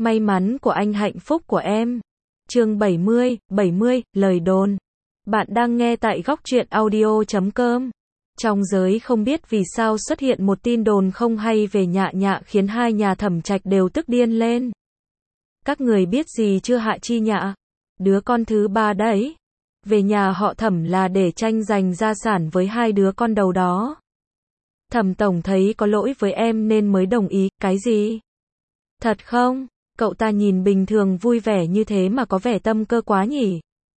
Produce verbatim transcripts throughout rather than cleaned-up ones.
May mắn của anh hạnh phúc của em. Chương bảy mươi, bảy mươi, lời đồn. Bạn đang nghe tại góc truyện audio chấm com. Trong giới không biết vì sao xuất hiện một tin đồn không hay về Nhạ Nhạ khiến hai nhà Thẩm Trạch đều tức điên lên. Các người biết gì chưa Hạ Chi Nhạ? Đứa con thứ ba đấy. Về nhà họ Thẩm là để tranh giành gia sản với hai đứa con đầu đó. Thẩm tổng thấy có lỗi với em nên mới đồng ý. Cái gì? Thật không? Cậu ta nhìn bình thường vui vẻ như thế mà có vẻ tâm cơ quá nhỉ?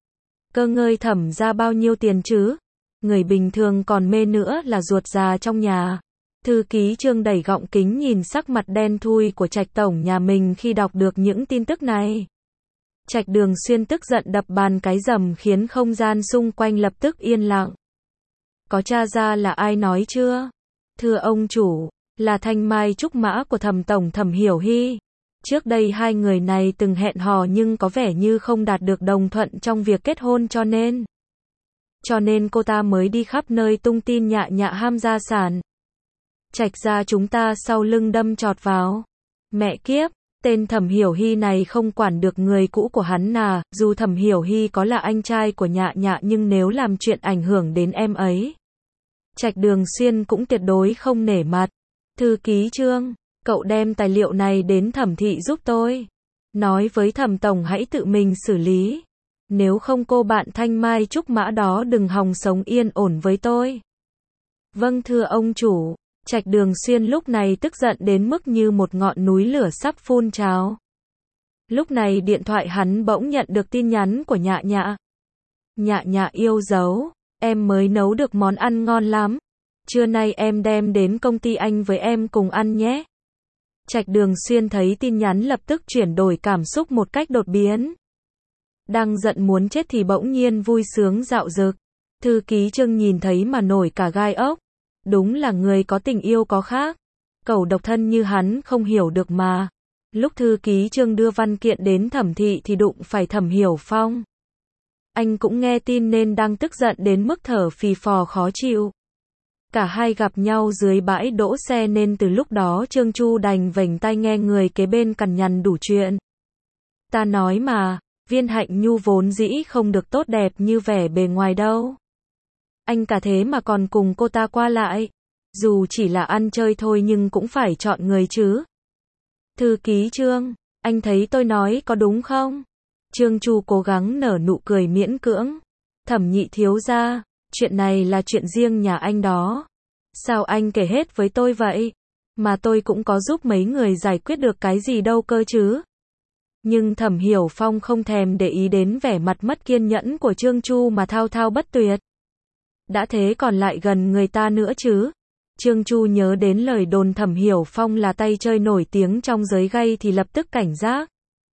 Cơ ngơi Thẩm ra bao nhiêu tiền chứ? Người bình thường còn mê nữa là ruột già trong nhà. Thư ký Trương đẩy gọng kính nhìn sắc mặt đen thui của Trạch tổng nhà mình khi đọc được những tin tức này. Trạch Đường Xuyên tức giận đập bàn cái rầm khiến không gian xung quanh lập tức yên lặng. Có tra ra là ai nói chưa? Thưa ông chủ, là thanh mai trúc mã của Thẩm tổng Thẩm Hiểu Hy. Trước đây hai người này từng hẹn hò nhưng có vẻ như không đạt được đồng thuận trong việc kết hôn cho nên. Cho nên cô ta mới đi khắp nơi tung tin Nhạ Nhạ ham gia sản. Trạch gia chúng ta sau lưng đâm chọt vào. Mẹ kiếp, tên Thẩm Hiểu Hy này không quản được người cũ của hắn à, dù Thẩm Hiểu Hy có là anh trai của Nhạ Nhạ nhưng nếu làm chuyện ảnh hưởng đến em ấy. Trạch Đường Xuyên cũng tuyệt đối không nể mặt. Thư ký Trương, cậu đem tài liệu này đến Thẩm thị giúp tôi. Nói với Thẩm tổng hãy tự mình xử lý. Nếu không cô bạn thanh mai trúc mã đó đừng hòng sống yên ổn với tôi. Vâng thưa ông chủ. Trạch Đường Xuyên lúc này tức giận đến mức như một ngọn núi lửa sắp phun trào. Lúc này điện thoại hắn bỗng nhận được tin nhắn của Nhạ Nhạ. Nhạ Nhạ yêu dấu, em mới nấu được món ăn ngon lắm. Trưa nay em đem đến công ty anh với em cùng ăn nhé. Trạch Đường Xuyên thấy tin nhắn lập tức chuyển đổi cảm xúc một cách đột biến. Đang giận muốn chết thì bỗng nhiên vui sướng dạo dực. Thư ký Trương nhìn thấy mà nổi cả gai ốc. Đúng là người có tình yêu có khác. Cẩu độc thân như hắn không hiểu được mà. Lúc thư ký Trương đưa văn kiện đến Thẩm thị thì đụng phải Thẩm Hiểu Phong. Anh cũng nghe tin nên đang tức giận đến mức thở phì phò khó chịu. Cả hai gặp nhau dưới bãi đỗ xe nên từ lúc đó Trương Chu đành vểnh tai nghe người kế bên cằn nhằn đủ chuyện. Ta nói mà, Viên Hạnh Nhu vốn dĩ không được tốt đẹp như vẻ bề ngoài đâu. Anh cả thế mà còn cùng cô ta qua lại. Dù chỉ là ăn chơi thôi nhưng cũng phải chọn người chứ. Thư ký Trương, anh thấy tôi nói có đúng không? Trương Chu cố gắng nở nụ cười miễn cưỡng. Thẩm nhị thiếu gia, chuyện này là chuyện riêng nhà anh đó. Sao anh kể hết với tôi vậy? Mà tôi cũng có giúp mấy người giải quyết được cái gì đâu cơ chứ. Nhưng Thẩm Hiểu Phong không thèm để ý đến vẻ mặt mất kiên nhẫn của Trương Chu mà thao thao bất tuyệt. Đã thế còn lại gần người ta nữa chứ. Trương Chu nhớ đến lời đồn Thẩm Hiểu Phong là tay chơi nổi tiếng trong giới gay thì lập tức cảnh giác.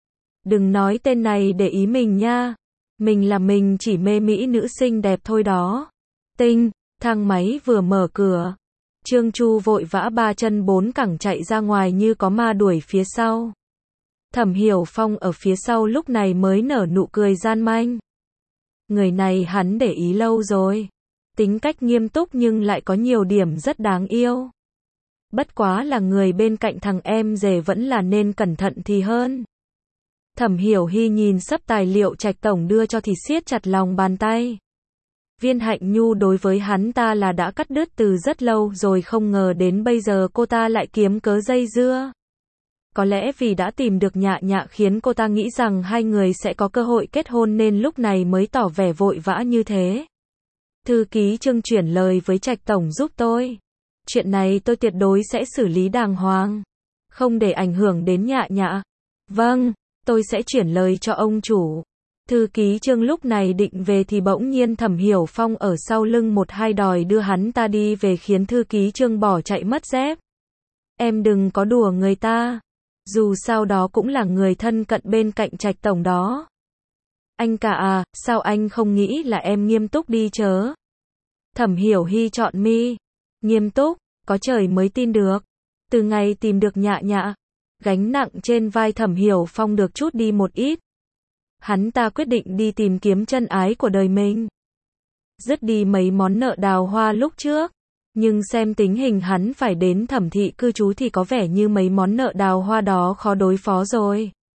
Đừng nói tên này để ý mình nha. Mình là mình chỉ mê mỹ nữ xinh đẹp thôi đó. Tinh, thang máy vừa mở cửa. Trương Chu vội vã ba chân bốn cẳng chạy ra ngoài như có ma đuổi phía sau. Thẩm Hiểu Phong ở phía sau lúc này mới nở nụ cười gian manh. Người này hắn để ý lâu rồi. Tính cách nghiêm túc nhưng lại có nhiều điểm rất đáng yêu. Bất quá là người bên cạnh thằng em rể vẫn là nên cẩn thận thì hơn. Thẩm Hiểu Hy nhìn sấp tài liệu Trạch tổng đưa cho thì siết chặt lòng bàn tay. Viên Hạnh Nhu đối với hắn ta là đã cắt đứt từ rất lâu rồi, không ngờ đến bây giờ cô ta lại kiếm cớ dây dưa. Có lẽ vì đã tìm được Nhạ Nhạ khiến cô ta nghĩ rằng hai người sẽ có cơ hội kết hôn nên lúc này mới tỏ vẻ vội vã như thế. Thư ký Trương chuyển lời với Trạch tổng giúp tôi. Chuyện này tôi tuyệt đối sẽ xử lý đàng hoàng. Không để ảnh hưởng đến Nhạ Nhạ. Vâng, tôi sẽ chuyển lời cho ông chủ. Thư ký Trương lúc này định về thì bỗng nhiên Thẩm Hiểu Phong ở sau lưng một hai đòi đưa hắn ta đi về khiến thư ký Trương bỏ chạy mất dép. Em đừng có đùa người ta. Dù sao đó cũng là người thân cận bên cạnh Trạch tổng đó. Anh cả à, sao anh không nghĩ là em nghiêm túc đi chớ? Thẩm Hiểu Hy chọn mi. Nghiêm túc, có trời mới tin được. Từ ngày tìm được Nhạ Nhạ, gánh nặng trên vai Thẩm Hiểu Phong được chút đi một ít. Hắn ta quyết định đi tìm kiếm chân ái của đời mình. Dứt đi mấy món nợ đào hoa lúc trước. Nhưng xem tính hình hắn phải đến Thẩm thị cư trú thì có vẻ như mấy món nợ đào hoa đó khó đối phó rồi.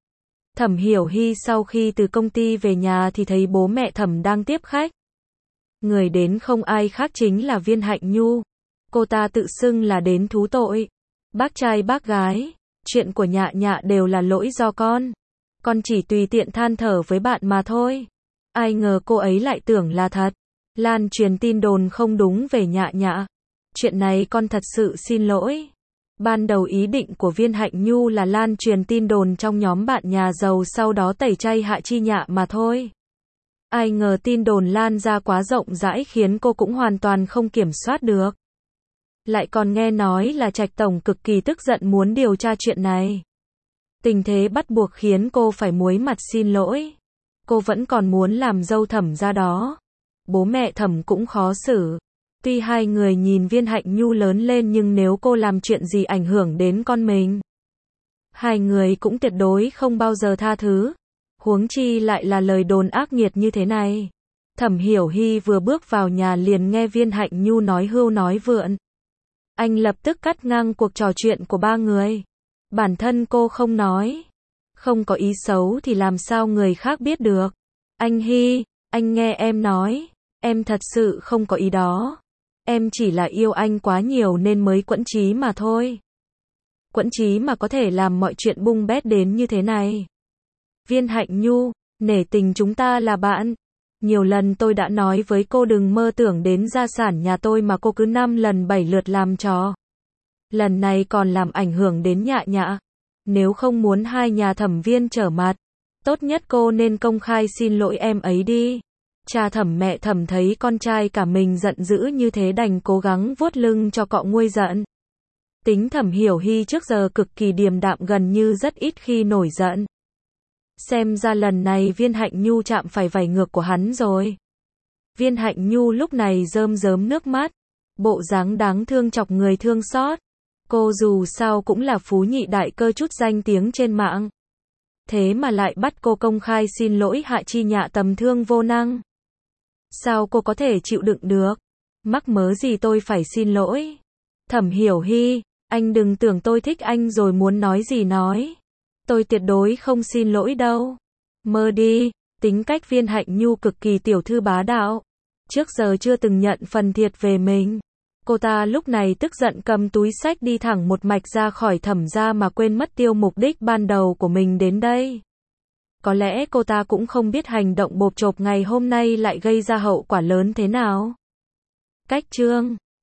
Thẩm Hiểu Hy sau khi từ công ty về nhà thì thấy bố mẹ Thẩm đang tiếp khách. Người đến không ai khác chính là Viên Hạnh Nhu. Cô ta tự xưng là đến thú tội. Bác trai bác gái, chuyện của Nhạ Nhạ đều là lỗi do con. Con chỉ tùy tiện than thở với bạn mà thôi. Ai ngờ cô ấy lại tưởng là thật. Lan truyền tin đồn không đúng về Nhạ Nhạ. Chuyện này con thật sự xin lỗi. Ban đầu ý định của Viên Hạnh Nhu là lan truyền tin đồn trong nhóm bạn nhà giàu sau đó tẩy chay Hạ Chi Nhạ mà thôi. Ai ngờ tin đồn lan ra quá rộng rãi khiến cô cũng hoàn toàn không kiểm soát được. Lại còn nghe nói là Trạch Tổng cực kỳ tức giận muốn điều tra chuyện này. Tình thế bắt buộc khiến cô phải muối mặt xin lỗi. Cô vẫn còn muốn làm dâu Thẩm ra đó. Bố mẹ Thẩm cũng khó xử. Tuy hai người nhìn Viên Hạnh Nhu lớn lên nhưng nếu cô làm chuyện gì ảnh hưởng đến con mình, hai người cũng tuyệt đối không bao giờ tha thứ. Huống chi lại là lời đồn ác nghiệt như thế này. Thẩm Hiểu Hy vừa bước vào nhà liền nghe Viên Hạnh Nhu nói hưu nói vượn. Anh lập tức cắt ngang cuộc trò chuyện của ba người. Bản thân cô không nói. Không có ý xấu thì làm sao người khác biết được. Anh Hy, anh nghe em nói. Em thật sự không có ý đó. Em chỉ là yêu anh quá nhiều nên mới quẫn trí mà thôi. Quẫn trí mà có thể làm mọi chuyện bung bét đến như thế này. Viên Hạnh Nhu, nể tình chúng ta là bạn. Nhiều lần tôi đã nói với cô đừng mơ tưởng đến gia sản nhà tôi mà cô cứ năm lần bảy lượt làm trò. Lần này còn làm ảnh hưởng đến Nhạ Nhạ. Nếu không muốn hai nhà Thẩm Viên trở mặt, tốt nhất cô nên công khai xin lỗi em ấy đi. Cha Thẩm mẹ Thẩm thấy con trai cả mình giận dữ như thế đành cố gắng vuốt lưng cho cọ nguôi giận. Tính Thẩm Hiểu Hy trước giờ cực kỳ điềm đạm gần như rất ít khi nổi giận. Xem ra lần này Viên Hạnh Nhu chạm phải vảy ngược của hắn rồi. Viên Hạnh Nhu lúc này rơm rớm nước mắt. Bộ dáng đáng thương chọc người thương xót. Cô dù sao cũng là phú nhị đại cơ chút danh tiếng trên mạng. Thế mà lại bắt cô công khai xin lỗi Hạ Chi Nhạ tầm thương vô năng. Sao cô có thể chịu đựng được? Mắc mớ gì tôi phải xin lỗi? Thẩm Hiểu Hy, anh đừng tưởng tôi thích anh rồi muốn nói gì nói. Tôi tuyệt đối không xin lỗi đâu. Mơ đi, tính cách Viên Hạnh Nhu cực kỳ tiểu thư bá đạo. Trước giờ chưa từng nhận phần thiệt về mình. Cô ta lúc này tức giận cầm túi xách đi thẳng một mạch ra khỏi Thẩm gia mà quên mất tiêu mục đích ban đầu của mình đến đây. Có lẽ cô ta cũng không biết hành động bộp chộp ngày hôm nay lại gây ra hậu quả lớn thế nào. Cách chương